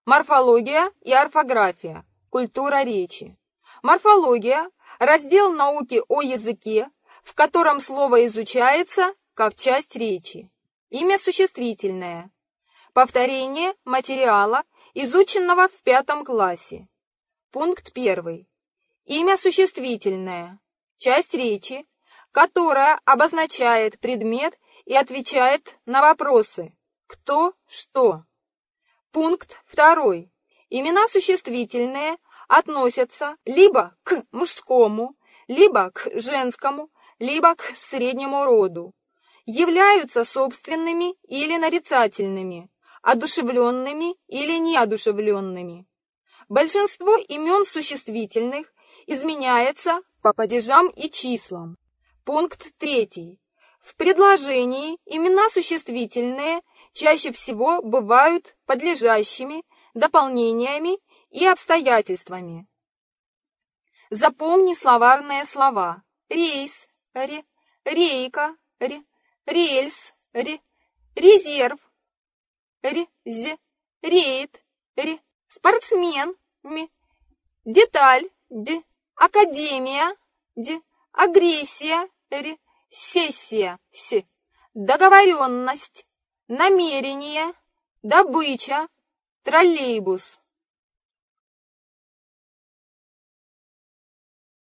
Морфология и орфография. Культура речи. Морфология – раздел науки о языке, в котором слово изучается как часть речи. Имя существительное. Повторение материала, изученного в 5 классе. Пункт 1. Имя существительное. Часть речи, которая обозначает предмет и отвечает на вопросы «кто», «что». Пункт 2. Имена существительные относятся либо к мужскому, либо к женскому, либо к среднему роду, являются собственными или нарицательными, одушевленными или неодушевленными. Большинство имен существительных изменяется по падежам и числам. Пункт 3. В предложении имена существительные чаще всего бывают подлежащими, дополнениями и обстоятельствами. Запомни словарные слова: рейс, рейка, рельс, резерв, рейд, спортсмен, деталь, академия, агрессия, сессия, договоренность, намерение, добыча, троллейбус.